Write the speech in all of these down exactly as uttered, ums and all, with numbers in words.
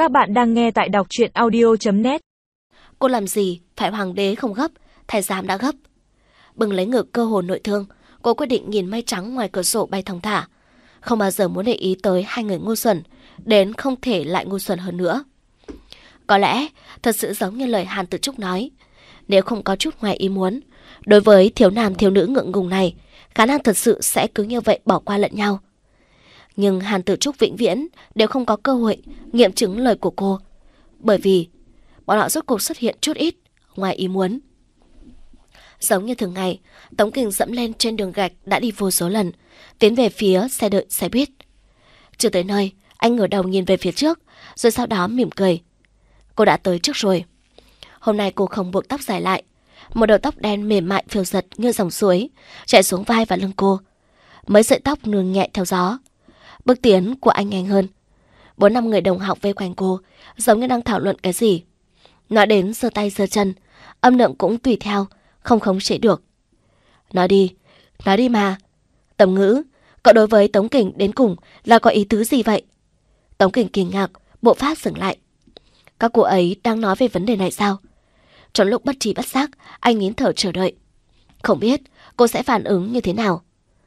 Các bạn đang nghe tại đọc truyện audio chấm net. Cô làm gì phải hoàng đế không gấp, thái giám đã gấp. Bừng lấy ngực cơ hồ nội thương, cô quyết định nhìn mây trắng ngoài cửa sổ bay thong thả. Không bao giờ muốn để ý tới hai người ngu xuẩn, đến không thể lại ngu xuẩn hơn nữa. Có lẽ thật sự giống như lời Hàn Tử Trúc nói, nếu không có chút ngoài ý muốn, đối với thiếu nam thiếu nữ ngượng ngùng này, khả năng thật sự sẽ cứ như vậy bỏ qua lẫn nhau. Nhưng Hàn Tử Trúc vĩnh viễn đều không có cơ hội nghiệm chứng lời của cô, bởi vì bọn họ rốt cuộc xuất hiện chút ít ngoài ý muốn. Giống như thường ngày, Tống Kình dẫm lên trên đường gạch đã đi vô số lần, tiến về phía xe đợi xe buýt. Chưa tới nơi, anh ngửa đầu nhìn về phía trước, rồi sau đó mỉm cười. Cô đã tới trước rồi. Hôm nay cô không buộc tóc dài lại, một đầu tóc đen mềm mại phiêu giật như dòng suối chạy xuống vai và lưng cô. Mấy sợi tóc nương nhẹ theo gió. Bước tiến của anh nhanh hơn. Bốn năm người đồng học vây quanh cô, giống như đang thảo luận cái gì. Nói đến giơ tay giơ chân, âm lượng cũng tùy theo, không khống chế được. Nói đi, nói đi mà. Tầm Ngữ, cậu đối với Tống Kình đến cùng là có ý tứ gì vậy? Tống Kình kinh ngạc, bộ phát dừng lại. Các cô ấy đang nói về vấn đề này sao? Trong lúc bất trí bất giác, anh nín thở chờ đợi. Không biết cô sẽ phản ứng như thế nào.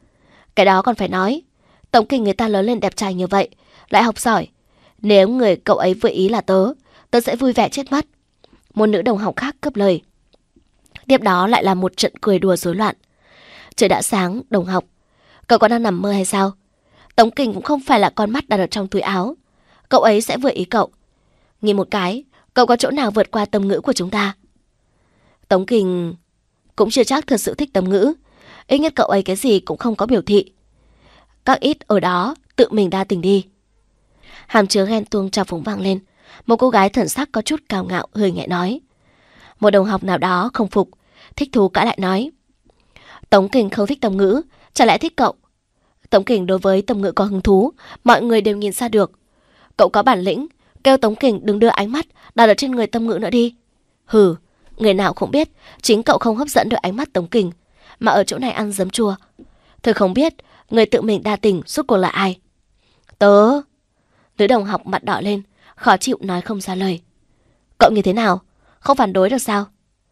Cái đó còn phải nói. Tống Kình người ta lớn lên đẹp trai như vậy, lại học giỏi. Nếu người cậu ấy vừa ý là tớ, tớ sẽ vui vẻ chết mất. Một nữ đồng học khác cướp lời. Tiếp đó lại là một trận cười đùa rối loạn. Trời đã sáng, đồng học. Cậu còn đang nằm mơ hay sao? Tống Kình cũng không phải là con mắt đặt ở trong túi áo. Cậu ấy sẽ vừa ý cậu. Nhìn một cái, cậu có chỗ nào vượt qua Tầm Ngữ của chúng ta? Tống Kình cũng chưa chắc thật sự thích Tầm Ngữ. Ít nhất cậu ấy cái gì cũng không có biểu thị. Các ít ở đó tự mình đa tình đi. Hàm chứa ghen tuông trào phúng vang lên. Một cô gái thần sắc có chút cao ngạo hơi nhẹ nói. Một đồng học nào đó không phục, thích thú cãi lại nói. Tống Kình không thích Tầm Ngữ, chả lẽ thích cậu? Tống Kình đối với Tầm Ngữ có hứng thú, mọi người đều nhìn ra được. Cậu có bản lĩnh, kêu Tống Kình đừng đưa ánh mắt đặt ở trên người Tầm Ngữ nữa đi. Hừ, người nào không biết chính cậu không hấp dẫn được ánh mắt Tống Kình, mà ở chỗ này ăn giấm chua. Thôi không biết người tự mình đa tình suốt cuộc là ai? Tớ... Nữ đồng học mặt đỏ lên, khó chịu nói không ra lời. Cậu như thế nào? Không phản đối được sao?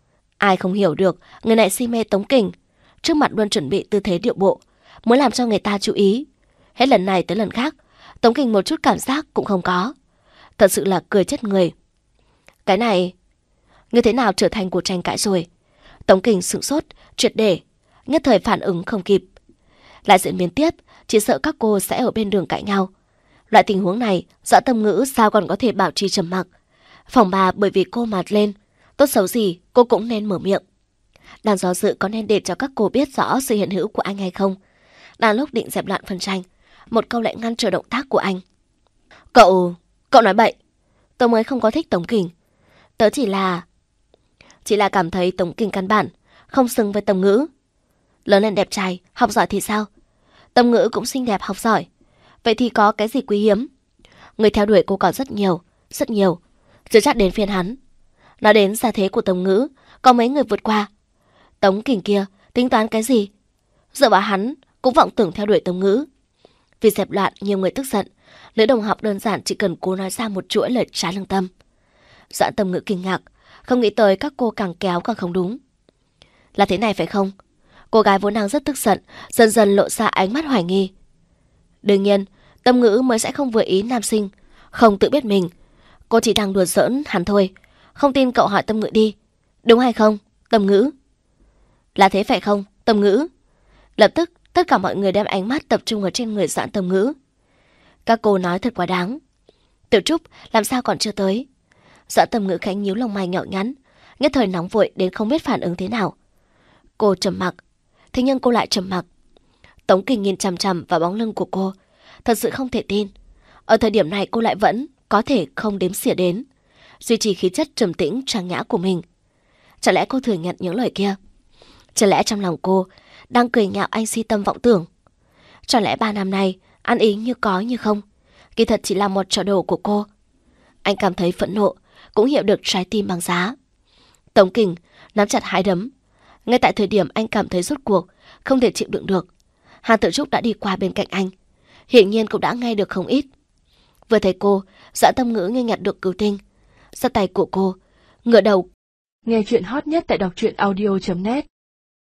Ai không hiểu được người này si mê Tống Kình, trước mặt luôn chuẩn bị tư thế điệu bộ, muốn làm cho người ta chú ý. Hết lần này tới lần khác, Tống Kình một chút cảm giác cũng không có. Thật sự là cười chết người. Cái này như thế nào trở thành cuộc tranh cãi rồi? Tống Kình sửng sốt, triệt để, nhất thời phản ứng không kịp. Lại diễn biến tiếp, chỉ sợ các cô sẽ ở bên đường cãi nhau. Loại tình huống này, Dã Tầm Ngữ sao còn có thể bảo trì trầm mặc? Phòng bà bởi vì cô mạt lên, tốt xấu gì cô cũng nên mở miệng. Đang do dự có nên để cho các cô biết rõ sự hiện hữu của anh hay không. Đang lúc định dẹp loạn phân tranh, một câu lại ngăn trở động tác của anh. Cậu, cậu nói bậy. Tớ mới không có thích Tống Kình. Tớ chỉ là... Chỉ là cảm thấy Tống Kình căn bản không xứng với Tầm Ngữ. Lớn lên đẹp trai, học giỏi thì sao? Tầm Ngữ cũng xinh đẹp học giỏi. Vậy thì có cái gì quý hiếm? Người theo đuổi cô còn rất nhiều, rất nhiều. Chưa chắc đến phiên hắn. Nói đến gia thế của Tầm Ngữ, có mấy người vượt qua. Tống Kình kia tính toán cái gì? Dựa vào hắn cũng vọng tưởng theo đuổi Tầm Ngữ. Vì dẹp loạn nhiều người tức giận, nữ đồng học đơn giản chỉ cần cố nói ra một chuỗi lời trái lương tâm. Dã Tầm Ngữ kinh ngạc, không nghĩ tới các cô càng kéo càng không đúng. Là thế này phải không? Cô gái vốn đang rất tức giận, dần dần lộ ra ánh mắt hoài nghi. Đương nhiên, Tầm Ngữ mới sẽ không vừa ý nam sinh, không tự biết mình. Cô chỉ đang đùa giỡn hắn thôi. Không tin cậu hỏi Tầm Ngữ đi. Đúng hay không, Tầm Ngữ? Là thế phải không, Tầm Ngữ? Lập tức, tất cả mọi người đem ánh mắt tập trung ở trên người Dã Tầm Ngữ. Các cô nói thật quá đáng. Tiểu Trúc làm sao còn chưa tới? Dã Tầm Ngữ khẽ nhíu lông mày nhỏ nhắn, nhất thời nóng vội đến không biết phản ứng thế nào. Cô trầm mặc, thế nhưng cô lại trầm mặc. Tống Kình nhìn chằm chằm vào bóng lưng của cô, thật sự không thể tin. Ở thời điểm này cô lại vẫn có thể không đếm xỉa đến, duy trì khí chất trầm tĩnh trang nhã của mình. Chả lẽ cô thừa nhận những lời kia? Chả lẽ trong lòng cô đang cười nhạo anh si tâm vọng tưởng? Chả lẽ ba năm nay ăn ý như có như không, kỳ thật chỉ là một trò đùa của cô? Anh cảm thấy phẫn nộ, cũng hiểu được trái tim bằng giá. Tống Kình nắm chặt hai đấm. Ngay tại thời điểm anh cảm thấy rốt cuộc không thể chịu đựng được, Hàn Tử Trúc đã đi qua bên cạnh anh, hiển nhiên cũng đã nghe được không ít. Vừa thấy cô, Dã Tâm Ngữ như nhặt được cứu tinh. Giơ tay của cô, ngửa đầu. Nghe chuyện hot nhất tại đọc truyện audio chấm net.